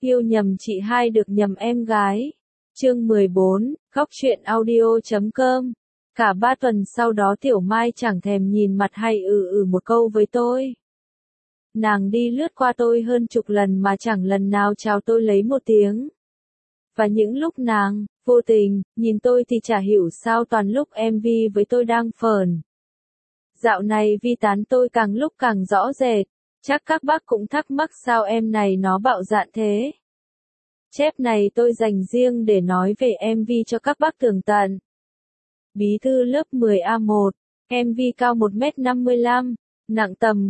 Yêu nhầm chị hai được nhầm em gái. Chương 14, Góc truyện audio.com. Cả 3 tuần sau đó Tiểu Mai chẳng thèm nhìn mặt hay một câu với tôi. Nàng đi lướt qua tôi hơn chục lần mà chẳng lần nào chào tôi lấy một tiếng. Và những lúc nàng, vô tình, nhìn tôi thì chả hiểu sao toàn lúc MV với tôi đang phờn. Dạo này Vi tán tôi càng lúc càng rõ rệt, chắc các bác cũng thắc mắc sao em này nó bạo dạn thế. Chép này tôi dành riêng để nói về MV cho các bác tường tận. Bí thư lớp 10A1, MV cao 1m55, nặng tầm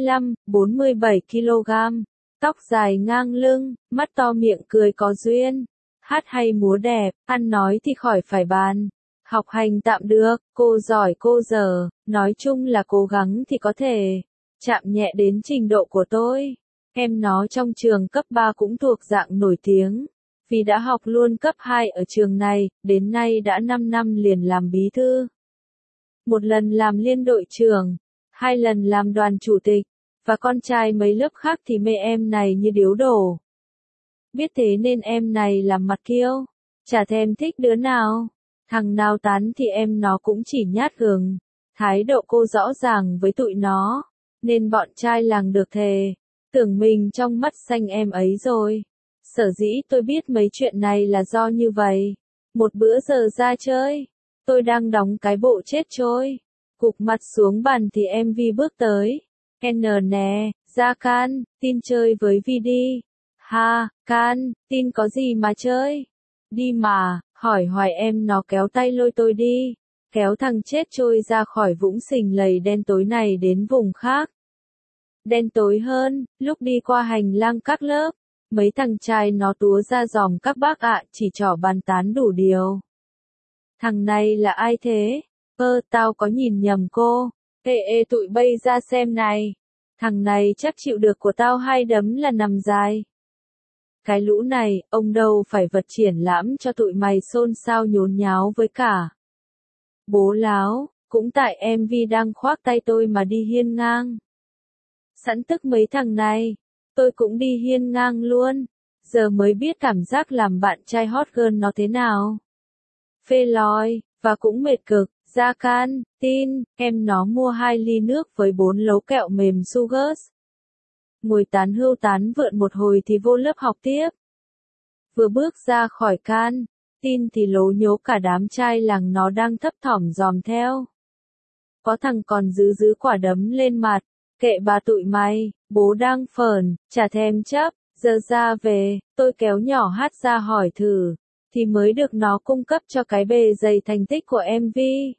45-47 kg, tóc dài ngang lưng, mắt to miệng cười có duyên, hát hay múa đẹp, ăn nói thì khỏi phải bàn. Học hành tạm được, cô giỏi cô dở, nói chung là cố gắng thì có thể chạm nhẹ đến trình độ của tôi. Em nó trong trường cấp 3 cũng thuộc dạng nổi tiếng, vì đã học luôn cấp 2 ở trường này, đến nay đã 5 năm liền làm bí thư. Một lần làm liên đội trưởng, 2 lần làm đoàn chủ tịch, và con trai mấy lớp khác thì mê em này như điếu đổ. Biết thế nên em này làm mặt kiêu, chả thèm thích đứa nào. Thằng nào tán thì em nó cũng chỉ nhát gừng. Thái độ cô rõ ràng với tụi nó, nên bọn trai làng được thề, tưởng mình trong mắt xanh em ấy rồi. Sở dĩ tôi biết mấy chuyện này là do như vậy. Một bữa giờ ra chơi, tôi đang đóng cái bộ chết trôi, gục mặt xuống bàn thì em Vi bước tới. N nè, ra Can, tin chơi với Vi đi. Ha, Can, tin có gì mà chơi? Đi mà, hỏi hoài em nó kéo tay lôi tôi đi, kéo thằng chết trôi ra khỏi vũng sình lầy đen tối này đến vùng khác. Đen tối hơn, lúc đi qua hành lang các lớp, mấy thằng trai nó túa ra giòm các bác ạ, chỉ trỏ bàn tán đủ điều. Thằng này là ai thế? Tao có nhìn nhầm cô. Tụi bay ra xem này. Thằng này chắc chịu được của tao 2 đấm là nằm dài. Cái lũ này, ông đâu phải vật triển lãm cho tụi mày xôn xao nhốn nháo với cả. Bố láo, cũng tại em Vi đang khoác tay tôi mà đi hiên ngang. Sẵn tức mấy thằng này, tôi cũng đi hiên ngang luôn, giờ mới biết cảm giác làm bạn trai hot girl nó thế nào. Phê lòi, và cũng mệt cực, ra Can, tin, em nó mua 2 ly nước với 4 lấu kẹo mềm Sugars. Ngồi tán hưu tán vượn một hồi thì vô lớp học tiếp. Vừa bước ra khỏi Can, tin thì lố nhố cả đám trai làng nó đang thấp thỏm dòm theo. Có thằng còn giữ quả đấm lên mặt, kệ bà tụi mày, bố đang phờn, chả thèm chấp, giờ ra về, tôi kéo nhỏ hát ra hỏi thử, thì mới được nó cung cấp cho cái bề dày thành tích của MV.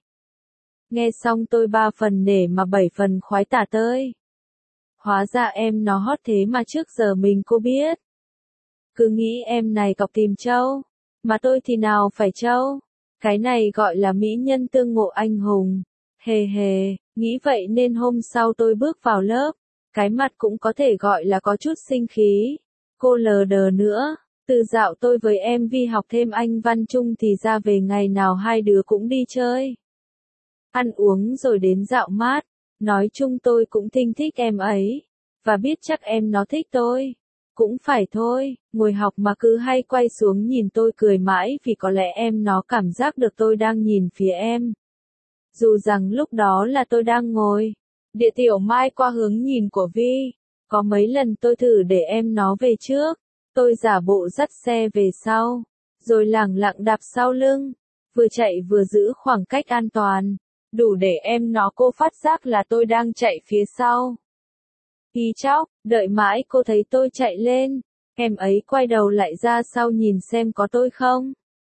Nghe xong tôi 3 phần nể mà 7 phần khoái tả tơi. Hóa ra em nó hot thế mà trước giờ mình cô biết. Cứ nghĩ em này cọc tìm trâu, mà tôi thì nào phải trâu. Cái này gọi là mỹ nhân tương ngộ anh hùng. Hề hề, nghĩ vậy nên hôm sau tôi bước vào lớp, cái mặt cũng có thể gọi là có chút sinh khí. Cô lờ đờ nữa, từ dạo tôi với em Vi học thêm Anh văn chung thì ra về ngày nào 2 đứa cũng đi chơi. Ăn uống rồi đến dạo mát. Nói chung tôi cũng thích em ấy, và biết chắc em nó thích tôi. Cũng phải thôi, ngồi học mà cứ hay quay xuống nhìn tôi cười mãi vì có lẽ em nó cảm giác được tôi đang nhìn phía em. Dù rằng lúc đó là tôi đang ngồi địa Tiểu Mai qua hướng nhìn của Vi. Có mấy lần tôi thử để em nó về trước, tôi giả bộ dắt xe về sau, rồi lẳng lặng đạp sau lưng, vừa chạy vừa giữ khoảng cách an toàn. Đủ để em nó cô phát giác là tôi đang chạy phía sau. Hi chóc, đợi mãi cô thấy tôi chạy lên, em ấy quay đầu lại ra sau nhìn xem có tôi không.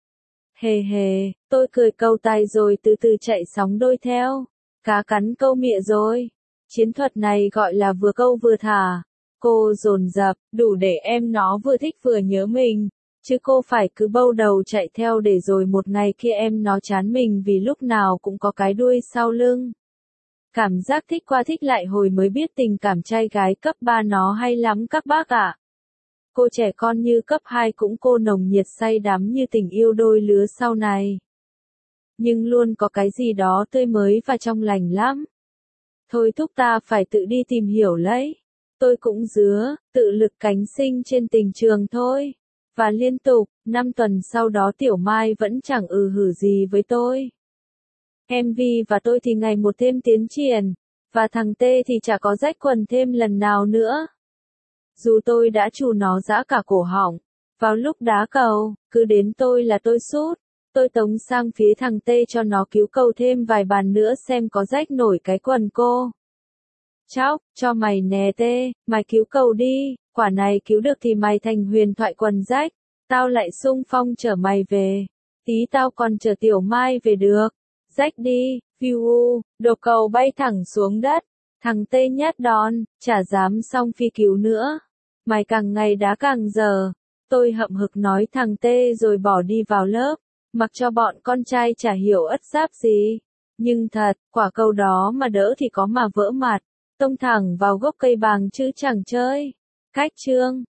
Hề hề, tôi cười câu tay rồi từ từ chạy sóng đôi theo. Cá cắn câu mịa rồi. Chiến thuật này gọi là vừa câu vừa thả. Cô dồn dập, đủ để em nó vừa thích vừa nhớ mình. Chứ cô phải cứ bâu đầu chạy theo để rồi một ngày kia em nó chán mình vì lúc nào cũng có cái đuôi sau lưng. Cảm giác thích qua thích lại hồi mới biết tình cảm trai gái cấp 3 nó hay lắm các bác ạ. Cô trẻ con như cấp 2 cũng cô nồng nhiệt say đắm như tình yêu đôi lứa sau này. Nhưng luôn có cái gì đó tươi mới và trong lành lắm. Thôi thúc ta phải tự đi tìm hiểu lấy. Tôi cũng dứa, tự lực cánh sinh trên tình trường thôi. Và liên tục, 5 tuần sau đó Tiểu Mai vẫn chẳng hử gì với tôi. MV và tôi thì ngày một thêm tiến triển, và thằng T thì chả có rách quần thêm lần nào nữa. Dù tôi đã trù nó giã cả cổ họng, vào lúc đá cầu, cứ đến tôi là tôi sút. Tôi tống sang phía thằng T cho nó cứu cầu thêm vài bàn nữa xem có rách nổi cái quần cô. Chóc, cho mày nè T, mày cứu cầu đi, quả này cứu được thì mày thành huyền thoại quần rách. Tao lại xung phong chở mày về. Tí tao còn chở Tiểu Mai về được. Rách đi, phiu, đồ cầu bay thẳng xuống đất. Thằng T nhát đòn, chả dám xong phi cứu nữa. Mày càng ngày đá càng dở. Tôi hậm hực nói thằng T rồi bỏ đi vào lớp. Mặc cho bọn con trai chả hiểu ất giáp gì. Nhưng thật, quả cầu đó mà đỡ thì có mà vỡ mặt. Tông thẳng vào gốc cây bàng chứ chẳng chơi. Cách chương